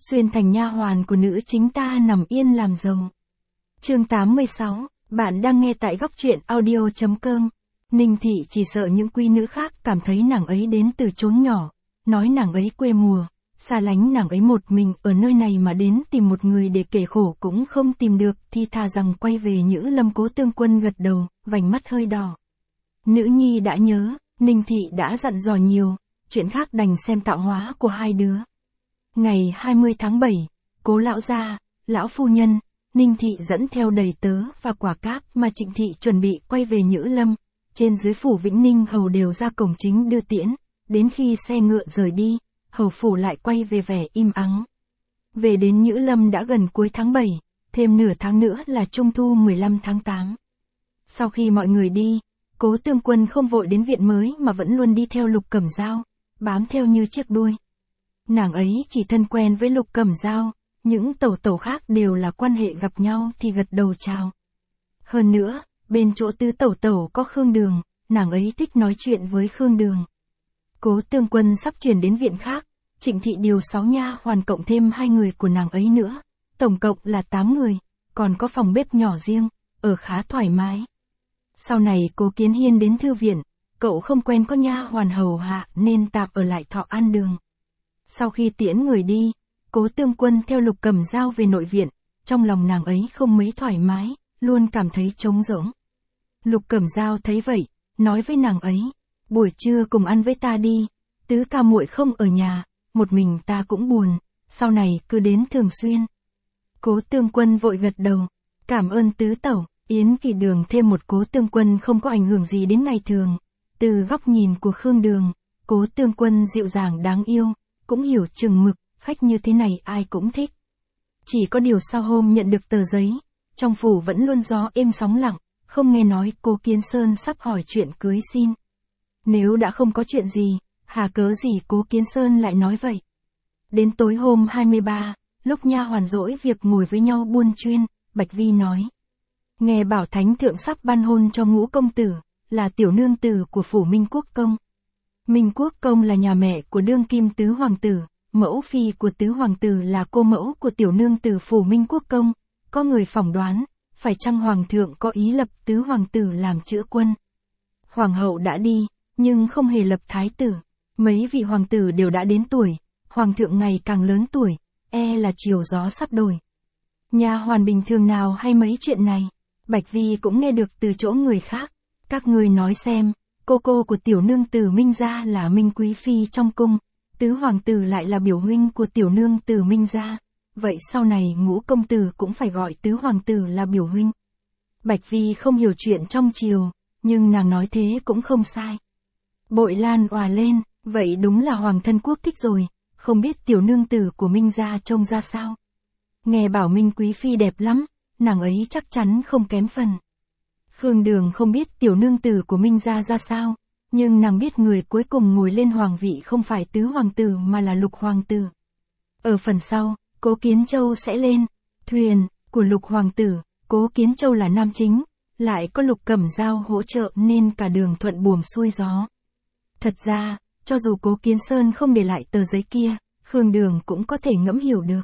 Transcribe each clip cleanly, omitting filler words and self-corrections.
xuyên thành nha hoàn của nữ chính ta nằm yên làm giàu. Chương 86, bạn đang nghe tại góc truyện audio.com. Ninh Thị chỉ sợ những quý nữ khác cảm thấy nàng ấy đến từ chốn nhỏ, nói nàng ấy quê mùa, xa lánh nàng ấy một mình ở nơi này mà đến tìm một người để kể khổ cũng không tìm được thì thà rằng quay về Nhữ Lâm. Cố Tương Quân gật đầu, vành mắt hơi đỏ. Nữ nhi đã nhớ, Ninh Thị đã dặn dò nhiều, chuyện khác đành xem tạo hóa của hai đứa. Ngày 20 tháng 7, Cố lão gia, lão phu nhân, Ninh Thị dẫn theo đầy tớ và quả cáp mà Trịnh Thị chuẩn bị quay về Nhữ Lâm. Trên dưới phủ Vĩnh Ninh hầu đều ra cổng chính đưa tiễn, đến khi xe ngựa rời đi, hầu phủ lại quay về vẻ im ắng. Về đến Nhữ Lâm đã gần cuối tháng 7, thêm nửa tháng nữa là Trung thu 15 tháng 8. Sau khi mọi người đi, Cố Tương Quân không vội đến viện mới mà vẫn luôn đi theo Lục Cẩm Dao, bám theo như chiếc đuôi. Nàng ấy chỉ thân quen với Lục Cẩm Dao, những tẩu khác đều là quan hệ gặp nhau thì gật đầu chào. Hơn nữa, bên chỗ tứ tẩu có Khương Đường, nàng ấy thích nói chuyện với Khương Đường. Cố Tương Quân sắp chuyển đến viện khác, Trịnh Thị điều 6 nha hoàn cộng thêm 2 người của nàng ấy nữa, tổng cộng là 8 người, còn có phòng bếp nhỏ riêng, ở khá thoải mái. Sau này Cố Kiến Hiên đến thư viện, cậu không quen có nha hoàn hầu hạ nên tạm ở lại Thọ An Đường. Sau khi tiễn người đi, Cố Tương Quân theo Lục Cẩm Dao về nội viện, trong lòng nàng ấy không mấy thoải mái, luôn cảm thấy trống rỗng. Lục Cẩm Dao thấy vậy, nói với nàng ấy, buổi trưa cùng ăn với ta đi, tứ ca muội không ở nhà, một mình ta cũng buồn, sau này cứ đến thường xuyên. Cố Tương Quân vội gật đầu, cảm ơn tứ tẩu. Yến Kỳ Đường thêm một Cố Tương Quân không có ảnh hưởng gì đến ngày thường. Từ góc nhìn của Khương Đường, Cố Tương Quân dịu dàng đáng yêu, cũng hiểu chừng mực, khách như thế này ai cũng thích. Chỉ có điều sau hôm nhận được tờ giấy, trong phủ vẫn luôn gió êm sóng lặng, không nghe nói Cố Kiến Sơn sắp hỏi chuyện cưới xin. Nếu đã không có chuyện gì, hà cớ gì Cố Kiến Sơn lại nói vậy. Đến tối hôm 23, lúc nha hoàn dỗi việc ngồi với nhau buôn chuyên, Bạch Vi nói. Nghe bảo Thánh Thượng sắp ban hôn cho Ngũ công tử, là tiểu nương tử của phủ Minh Quốc công. Minh Quốc công là nhà mẹ của đương kim tứ hoàng tử, mẫu phi của tứ hoàng tử là cô mẫu của tiểu nương tử phủ Minh Quốc công. Có người phỏng đoán, phải chăng hoàng thượng có ý lập tứ hoàng tử làm chữa quân. Hoàng hậu đã đi, nhưng không hề lập thái tử. Mấy vị hoàng tử đều đã đến tuổi, hoàng thượng ngày càng lớn tuổi, là chiều gió sắp đổi. Nha hoàn bình thường nào hay mấy chuyện này? Bạch Vi cũng nghe được từ chỗ người khác. Các người nói xem, cô của tiểu nương tử Minh gia là Minh quý phi trong cung, tứ hoàng tử lại là biểu huynh của tiểu nương tử Minh gia. Vậy sau này Ngũ công tử cũng phải gọi tứ hoàng tử là biểu huynh. Bạch Vi không hiểu chuyện trong triều, nhưng nàng nói thế cũng không sai. Bội Lan òa lên, vậy đúng là hoàng thân quốc thích rồi, không biết tiểu nương tử của Minh gia trông ra sao. Nghe bảo Minh quý phi đẹp lắm, nàng ấy chắc chắn không kém phần. Khương Đường không biết tiểu nương tử của Minh gia ra sao, nhưng nàng biết người cuối cùng ngồi lên hoàng vị không phải tứ hoàng tử mà là Lục hoàng tử. Ở phần sau, Cố Kiến Châu sẽ lên, thuyền của Lục hoàng tử, Cố Kiến Châu là nam chính, lại có Lục Cẩm Dao hỗ trợ nên cả đường thuận buồm xuôi gió. Thật ra, cho dù Cố Kiến Sơn không để lại tờ giấy kia, Khương Đường cũng có thể ngẫm hiểu được.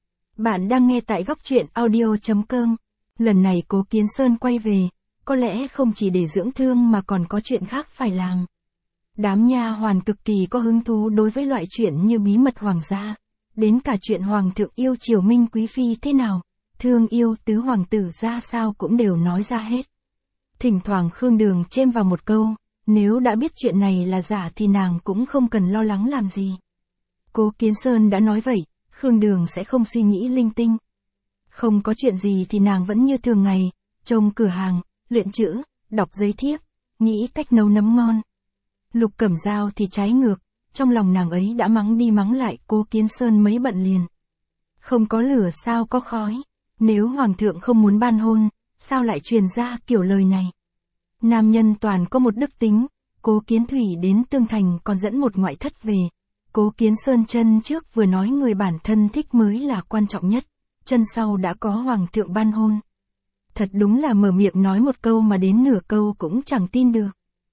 Bạn đang nghe tại góc truyện audio.com. Lần này Cố Kiến Sơn quay về, có lẽ không chỉ để dưỡng thương mà còn có chuyện khác phải làm. Đám nha hoàn cực kỳ có hứng thú đối với loại chuyện như bí mật hoàng gia, đến cả chuyện hoàng thượng yêu chiều Minh quý phi thế nào, thương yêu tứ hoàng tử ra sao cũng đều nói ra hết. Thỉnh thoảng Khương Đường chêm vào một câu, nếu đã biết chuyện này là giả thì nàng cũng không cần lo lắng làm gì. Cố Kiến Sơn đã nói vậy, Khương Đường sẽ không suy nghĩ linh tinh. Không có chuyện gì thì nàng vẫn như thường ngày, trông cửa hàng, luyện chữ, đọc giấy thiếp, nghĩ cách nấu nấm ngon. Lục Cẩm Dao thì trái ngược, trong lòng nàng ấy đã mắng đi mắng lại Cố Kiến Sơn mấy bận liền. Không có lửa sao có khói, nếu hoàng thượng không muốn ban hôn, sao lại truyền ra kiểu lời này. Nam nhân toàn có một đức tính, Cố Kiến Thủy đến Tương Thành còn dẫn một ngoại thất về. Cố Kiến Sơn chân trước vừa nói người bản thân thích mới là quan trọng nhất, chân sau đã có hoàng thượng ban hôn. Thật đúng là mở miệng nói một câu mà đến nửa câu cũng chẳng tin được.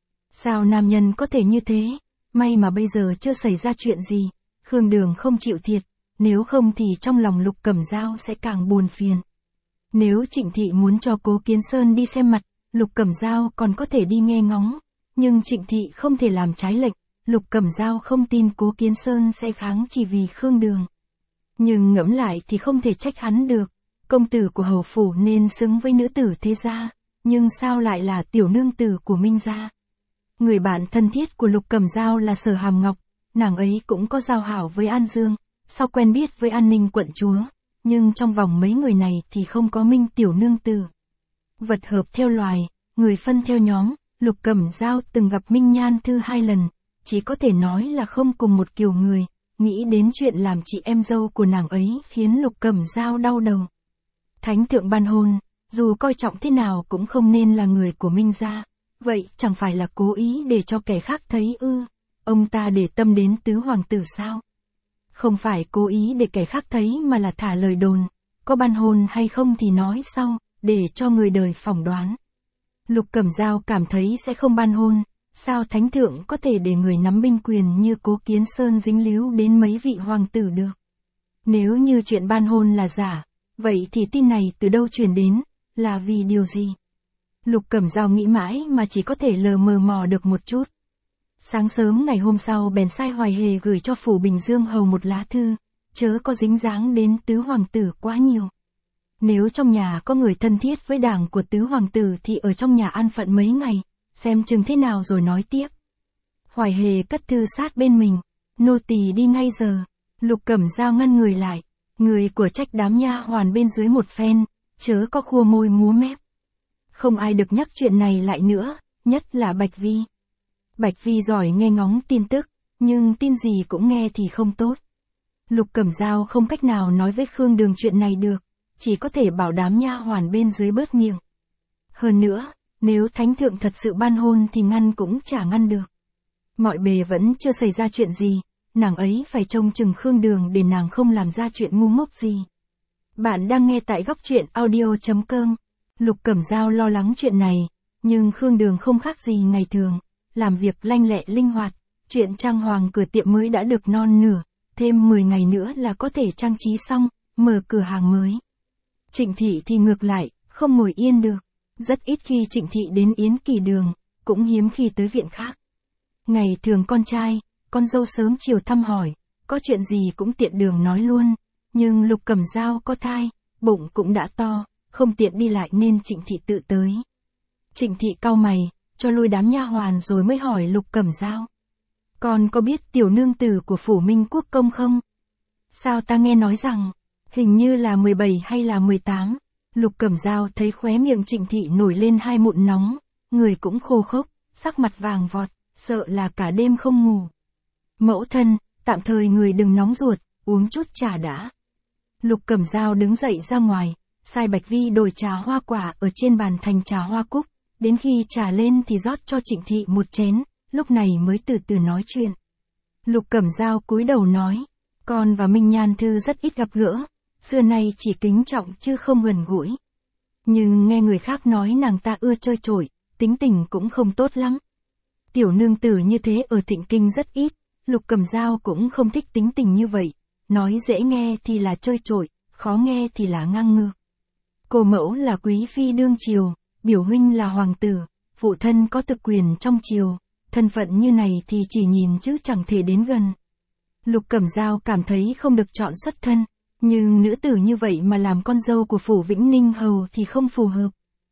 Sao nam nhân có thể như thế, may mà bây giờ chưa xảy ra chuyện gì, Khương Đường không chịu thiệt, nếu không thì trong lòng Lục Cẩm Dao sẽ càng buồn phiền. Nếu Trịnh Thị muốn cho Cố Kiến Sơn đi xem mặt, Lục Cẩm Dao còn có thể đi nghe ngóng, nhưng Trịnh Thị không thể làm trái lệnh, Lục Cẩm Dao không tin Cố Kiến Sơn sẽ kháng chỉ vì Khương Đường. Nhưng ngẫm lại thì không thể trách hắn được, công tử của hầu phủ nên xứng với nữ tử thế gia, nhưng sao lại là tiểu nương tử của Minh gia. Người bạn thân thiết của Lục Cẩm Dao là Sở Hàm Ngọc, nàng ấy cũng có giao hảo với An Dương, sau quen biết với An Ninh quận chúa, nhưng trong vòng mấy người này thì không có Minh tiểu nương tử. Vật hợp theo loài, người phân theo nhóm, Lục Cẩm Dao từng gặp Minh Nhan Thư 2 lần, chỉ có thể nói là không cùng một kiểu người, nghĩ đến chuyện làm chị em dâu của nàng ấy khiến Lục Cẩm Dao đau đầu. Thánh thượng ban hôn, dù coi trọng thế nào cũng không nên là người của Minh gia, vậy chẳng phải là cố ý để cho kẻ khác thấy ư? Ông ta để tâm đến tứ hoàng tử sao? Không phải cố ý để kẻ khác thấy mà là thả lời đồn, có ban hôn hay không thì nói sau, để cho người đời phỏng đoán. Lục Cẩm Dao cảm thấy sẽ không ban hôn, sao thánh thượng có thể để người nắm binh quyền như Cố Kiến Sơn dính líu đến mấy vị hoàng tử được? Nếu như chuyện ban hôn là giả, vậy thì tin này từ đâu truyền đến, là vì điều gì? Lục Cẩm Dao nghĩ mãi mà chỉ có thể lờ mờ mò được một chút. Sáng sớm ngày hôm sau bèn sai Hoài Hề gửi cho Phủ Bình Dương hầu một lá thư, chớ có dính dáng đến tứ hoàng tử quá nhiều. Nếu trong nhà có người thân thiết với đảng của tứ hoàng tử thì ở trong nhà an phận mấy ngày, xem chừng thế nào rồi nói tiếp. Hoài Hề cất thư sát bên mình, nô tỳ đi ngay giờ. Lục Cẩm Dao ngăn người lại, người của trách đám nha hoàn bên dưới một phen, chớ có khua môi múa mép. Không ai được nhắc chuyện này lại nữa, nhất là Bạch Vi. Bạch Vi giỏi nghe ngóng tin tức, nhưng tin gì cũng nghe thì không tốt. Lục Cẩm Dao không cách nào nói với Khương Đường chuyện này được, chỉ có thể bảo đám nha hoàn bên dưới bớt miệng. Hơn nữa, nếu thánh thượng thật sự ban hôn thì ngăn cũng chả ngăn được. Mọi bề vẫn chưa xảy ra chuyện gì, nàng ấy phải trông chừng Khương Đường để nàng không làm ra chuyện ngu ngốc gì. Bạn đang nghe tại góc truyện audio.com. Lục Cẩm Dao lo lắng chuyện này, nhưng Khương Đường không khác gì ngày thường, làm việc lanh lẹ linh hoạt, chuyện trang hoàng cửa tiệm mới đã được non nửa, thêm 10 ngày nữa là có thể trang trí xong, mở cửa hàng mới. Trịnh Thị thì ngược lại, không ngồi yên được, rất ít khi Trịnh Thị đến Yến Kỳ Đường, cũng hiếm khi tới viện khác. Ngày thường con trai, con dâu sớm chiều thăm hỏi, có chuyện gì cũng tiện đường nói luôn, nhưng Lục Cẩm Dao có thai, bụng cũng đã to, không tiện đi lại nên Trịnh Thị tự tới. Trịnh Thị cau mày, cho lui đám nha hoàn rồi mới hỏi Lục Cẩm Dao. Con có biết tiểu nương tử của Phủ Minh Quốc công không? Sao ta nghe nói rằng, hình như là 17 hay là 18. Lục Cẩm Dao thấy khóe miệng Trịnh Thị nổi lên hai mụn nóng, người cũng khô khốc, sắc mặt vàng vọt, sợ là cả đêm không ngủ. Mẫu thân, tạm thời người đừng nóng ruột, uống chút trà đã. Lục Cẩm Dao đứng dậy ra ngoài, sai Bạch Vi đổi trà hoa quả ở trên bàn thành trà hoa cúc, đến khi trà lên thì rót cho Trịnh Thị một chén, lúc này mới từ từ nói chuyện. Lục Cẩm Dao cúi đầu nói, con và Minh Nhan Thư rất ít gặp gỡ, xưa nay chỉ kính trọng chứ không gần gũi. Nhưng nghe người khác nói nàng ta ưa chơi chổi, tính tình cũng không tốt lắm. Tiểu nương tử như thế ở Thịnh Kinh rất ít, Lục Cẩm Dao cũng không thích tính tình như vậy, nói dễ nghe thì là chơi chổi, khó nghe thì là ngang ngược. Cô mẫu là quý phi đương triều, biểu huynh là hoàng tử, phụ thân có thực quyền trong triều, thân phận như này thì chỉ nhìn chứ chẳng thể đến gần. Lục Cẩm Dao cảm thấy không được chọn xuất thân, nhưng nữ tử như vậy mà làm con dâu của Phủ Vĩnh Ninh hầu thì không phù hợp.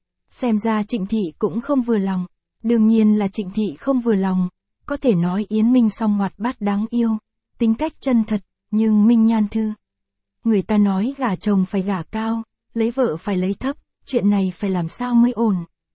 Xem ra Trịnh Thị cũng không vừa lòng, đương nhiên là Trịnh Thị không vừa lòng, có thể nói Yến Minh song hoạt bát đáng yêu, tính cách chân thật, nhưng Minh Nhan Thư. Người ta nói gả chồng phải gả cao, lấy vợ phải lấy thấp, chuyện này phải làm sao mới ổn.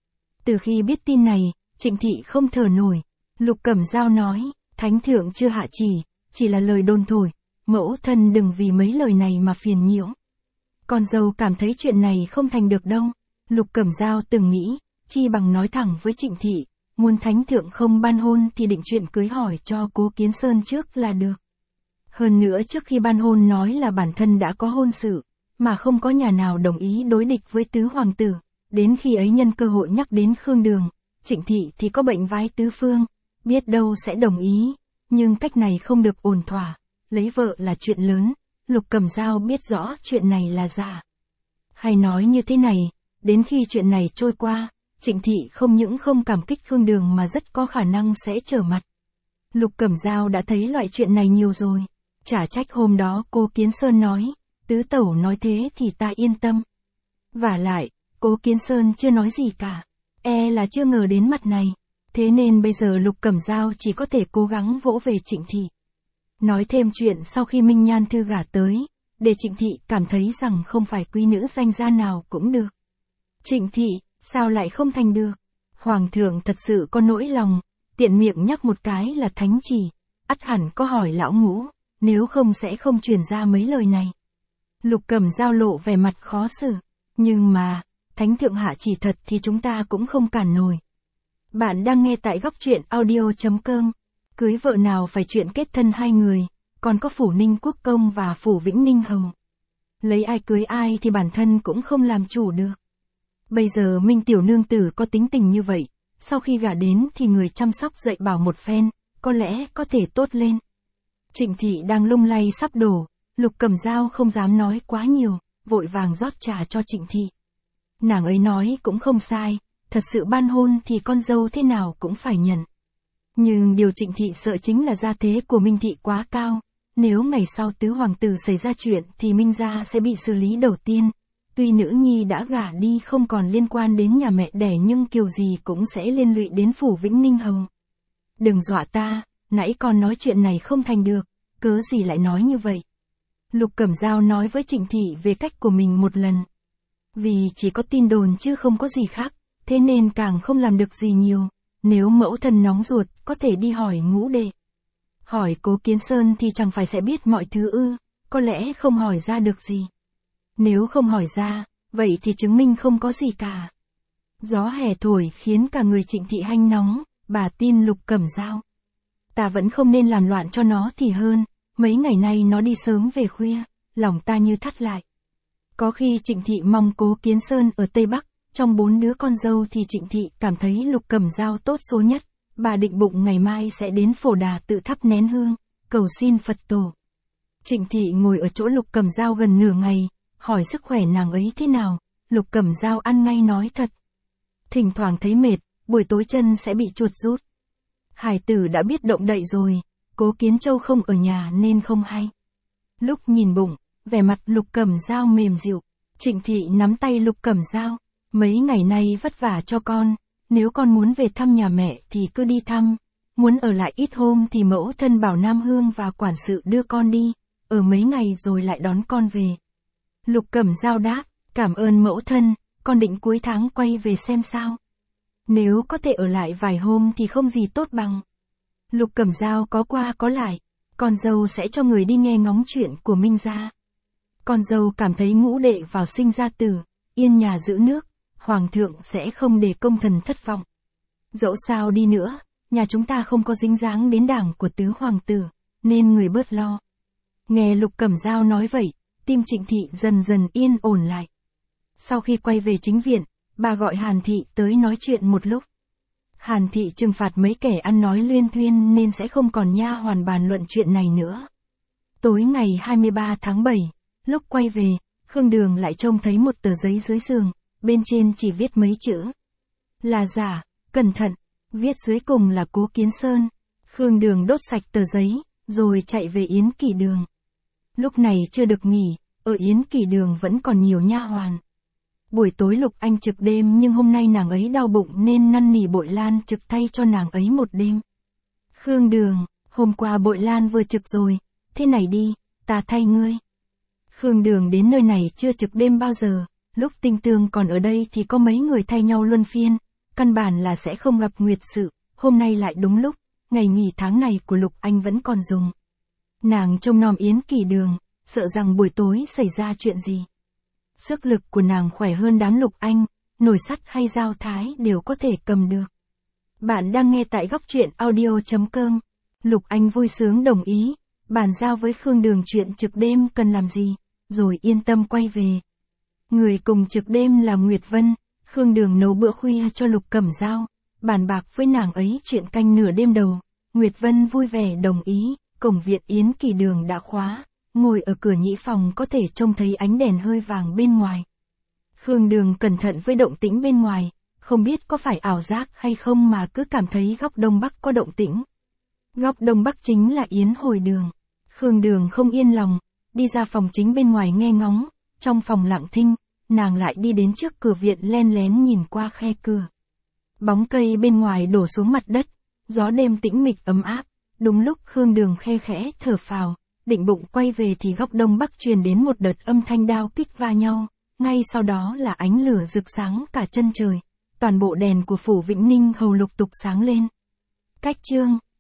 Từ khi biết tin này, Trịnh Thị không thở nổi, Lục Cẩm Dao nói, thánh thượng chưa hạ chỉ là lời đồn thổi, mẫu thân đừng vì mấy lời này mà phiền nhiễu. Con dâu cảm thấy chuyện này không thành được đâu. Lục Cẩm Dao từng nghĩ, chi bằng nói thẳng với Trịnh Thị, muốn thánh thượng không ban hôn thì định chuyện cưới hỏi cho Cố Kiến Sơn trước là được. Hơn nữa trước khi ban hôn nói là bản thân đã có hôn sự, mà không có nhà nào đồng ý đối địch với tứ hoàng tử, đến khi ấy nhân cơ hội nhắc đến Khương Đường, Trịnh Thị thì có bệnh vái tứ phương, biết đâu sẽ đồng ý, nhưng cách này không được ổn thỏa, lấy vợ là chuyện lớn, Lục Cẩm Dao biết rõ chuyện này là giả. Hay nói như thế này, đến khi chuyện này trôi qua, Trịnh Thị không những không cảm kích Khương Đường mà rất có khả năng sẽ trở mặt. Lục Cẩm Dao đã thấy loại chuyện này nhiều rồi. Chả trách hôm đó cô Kiến Sơn nói, tứ tẩu nói thế thì ta yên tâm. Vả lại, cố Kiến Sơn chưa nói gì cả. Là chưa ngờ đến mặt này. Thế nên bây giờ Lục Cẩm Dao chỉ có thể cố gắng vỗ về Trịnh Thị. Nói thêm chuyện sau khi Minh Nhan Thư gả tới, để Trịnh Thị cảm thấy rằng không phải quý nữ danh gia nào cũng được. Trịnh Thị, sao lại không thành được? Hoàng thượng thật sự có nỗi lòng, tiện miệng nhắc một cái là thánh chỉ, ắt hẳn có hỏi lão Ngũ, nếu không sẽ không truyền ra mấy lời này. Lục Cẩm Dao lộ vẻ mặt khó xử, nhưng mà, thánh thượng hạ chỉ thật thì chúng ta cũng không cản nổi. Bạn đang nghe tại góc truyện audio.com. Cưới vợ nào phải chuyện kết thân hai người, còn có phủ Ninh Quốc Công và phủ Vĩnh Ninh Hồng. Lấy ai cưới ai thì bản thân cũng không làm chủ được. Bây giờ Minh tiểu nương tử có tính tình như vậy, sau khi gả đến thì người chăm sóc dạy bảo một phen, có lẽ có thể tốt lên. Trịnh Thị đang lung lay sắp đổ, Lục Cẩm Dao không dám nói quá nhiều, vội vàng rót trà cho Trịnh Thị. Nàng ấy nói cũng không sai, thật sự ban hôn thì con dâu thế nào cũng phải nhận. Nhưng điều Trịnh Thị sợ chính là gia thế của Minh Thị quá cao, nếu ngày sau tứ hoàng tử xảy ra chuyện thì Minh gia sẽ bị xử lý đầu tiên. Tuy nữ nhi đã gả đi không còn liên quan đến nhà mẹ đẻ nhưng kiểu gì cũng sẽ liên lụy đến phủ Vĩnh Ninh Hồng. Đừng dọa ta, nãy con nói chuyện này không thành được, cớ gì lại nói như vậy. Lục Cẩm Dao nói với Trịnh Thị về cách của mình một lần. Vì chỉ có tin đồn chứ không có gì khác, thế nên càng không làm được gì nhiều. Nếu mẫu thân nóng ruột, có thể đi hỏi Ngũ đệ. Hỏi cố Kiến Sơn thì chẳng phải sẽ biết mọi thứ ư, có lẽ không hỏi ra được gì. Nếu không hỏi ra, vậy thì chứng minh không có gì cả. Gió hè thổi khiến cả người Trịnh Thị hanh nóng, bà tin Lục Cẩm Dao. Ta vẫn không nên làm loạn cho nó thì hơn, mấy ngày nay nó đi sớm về khuya, lòng ta như thắt lại. Có khi Trịnh Thị mong cố Kiến Sơn ở Tây Bắc, trong 4 đứa con dâu thì Trịnh Thị cảm thấy Lục Cẩm Dao tốt số nhất, bà định bụng ngày mai sẽ đến Phổ Đà tự thắp nén hương, cầu xin Phật tổ. Trịnh Thị ngồi ở chỗ Lục Cẩm Dao gần nửa ngày, hỏi sức khỏe nàng ấy thế nào, Lục Cẩm Dao ăn ngay nói thật. Thỉnh thoảng thấy mệt, buổi tối chân sẽ bị chuột rút. Hải tử đã biết động đậy rồi, cố Kiến Châu không ở nhà nên không hay. Lúc nhìn bụng, vẻ mặt Lục Cẩm Dao mềm dịu, Trịnh Thị nắm tay Lục Cẩm Dao, mấy ngày nay vất vả cho con, nếu con muốn về thăm nhà mẹ thì cứ đi thăm, muốn ở lại ít hôm thì mẫu thân bảo Nam Hương và quản sự đưa con đi, ở mấy ngày rồi lại đón con về. Lục Cẩm Dao đáp, cảm ơn mẫu thân, con định cuối tháng quay về xem sao. Nếu có thể ở lại vài hôm thì không gì tốt bằng. Lục Cẩm Dao có qua có lại, con dâu sẽ cho người đi nghe ngóng chuyện của Minh gia. Con dâu cảm thấy Ngũ đệ vào sinh ra tử, yên nhà giữ nước, hoàng thượng sẽ không để công thần thất vọng. Dẫu sao đi nữa, nhà chúng ta không có dính dáng đến đảng của tứ hoàng tử, nên người bớt lo. Nghe Lục Cẩm Dao nói vậy, tim Trịnh Thị dần dần yên ổn lại. Sau khi quay về chính viện, bà gọi Hàn Thị tới nói chuyện một lúc. Hàn Thị trừng phạt mấy kẻ ăn nói luyên thuyên nên sẽ không còn nha hoàn bàn luận chuyện này nữa. Tối ngày 23 tháng 7, lúc quay về, Khương Đường lại trông thấy một tờ giấy dưới giường, bên trên chỉ viết mấy chữ. Là giả, cẩn thận, viết dưới cùng là Cố Kiến Sơn. Khương Đường đốt sạch tờ giấy, rồi chạy về Yến Kỳ Đường. Lúc này chưa được nghỉ, ở Yến Kỳ Đường vẫn còn nhiều nha hoàn. Buổi tối Lục Anh trực đêm nhưng hôm nay nàng ấy đau bụng nên năn nỉ Bội Lan trực thay cho nàng ấy một đêm. Khương Đường, hôm qua Bội Lan vừa trực rồi, thế này đi, ta thay ngươi. Khương Đường đến nơi này chưa trực đêm bao giờ, lúc Tinh Tường còn ở đây thì có mấy người thay nhau luân phiên, căn bản là sẽ không gặp nguyệt sự, hôm nay lại đúng lúc, ngày nghỉ tháng này của Lục Anh vẫn còn dùng. Nàng trông nom Yến Kỳ Đường, sợ rằng buổi tối xảy ra chuyện gì. Sức lực của nàng khỏe hơn đám Lục Anh, nồi sắt hay dao thái đều có thể cầm được. Bạn đang nghe tại góc truyện audio.com. Lục Anh vui sướng đồng ý, bàn giao với Khương Đường chuyện trực đêm cần làm gì, rồi yên tâm quay về. Người cùng trực đêm là Nguyệt Vân, Khương Đường nấu bữa khuya cho Lục Cẩm Dao, bàn bạc với nàng ấy chuyện canh nửa đêm đầu. Nguyệt Vân vui vẻ đồng ý, cổng viện Yến Kỳ Đường đã khóa, ngồi ở cửa nhĩ phòng có thể trông thấy ánh đèn hơi vàng bên ngoài. Khương Đường cẩn thận với động tĩnh bên ngoài, không biết có phải ảo giác hay không mà cứ cảm thấy góc đông bắc có động tĩnh. Góc đông bắc chính là yến hồi đường. Khương Đường không yên lòng, đi ra phòng chính bên ngoài nghe ngóng, trong phòng lặng thinh, nàng lại đi đến trước cửa viện len lén nhìn qua khe cửa. Bóng cây bên ngoài đổ xuống mặt đất, gió đêm tĩnh mịch ấm áp, đúng lúc Khương Đường khe khẽ thở phào, định bụng quay về thì góc đông bắc truyền đến một đợt âm thanh đao kích va nhau, ngay sau đó là ánh lửa rực sáng cả chân trời, toàn bộ đèn của phủ Vĩnh Ninh Hầu lục tục sáng lên. Cách chương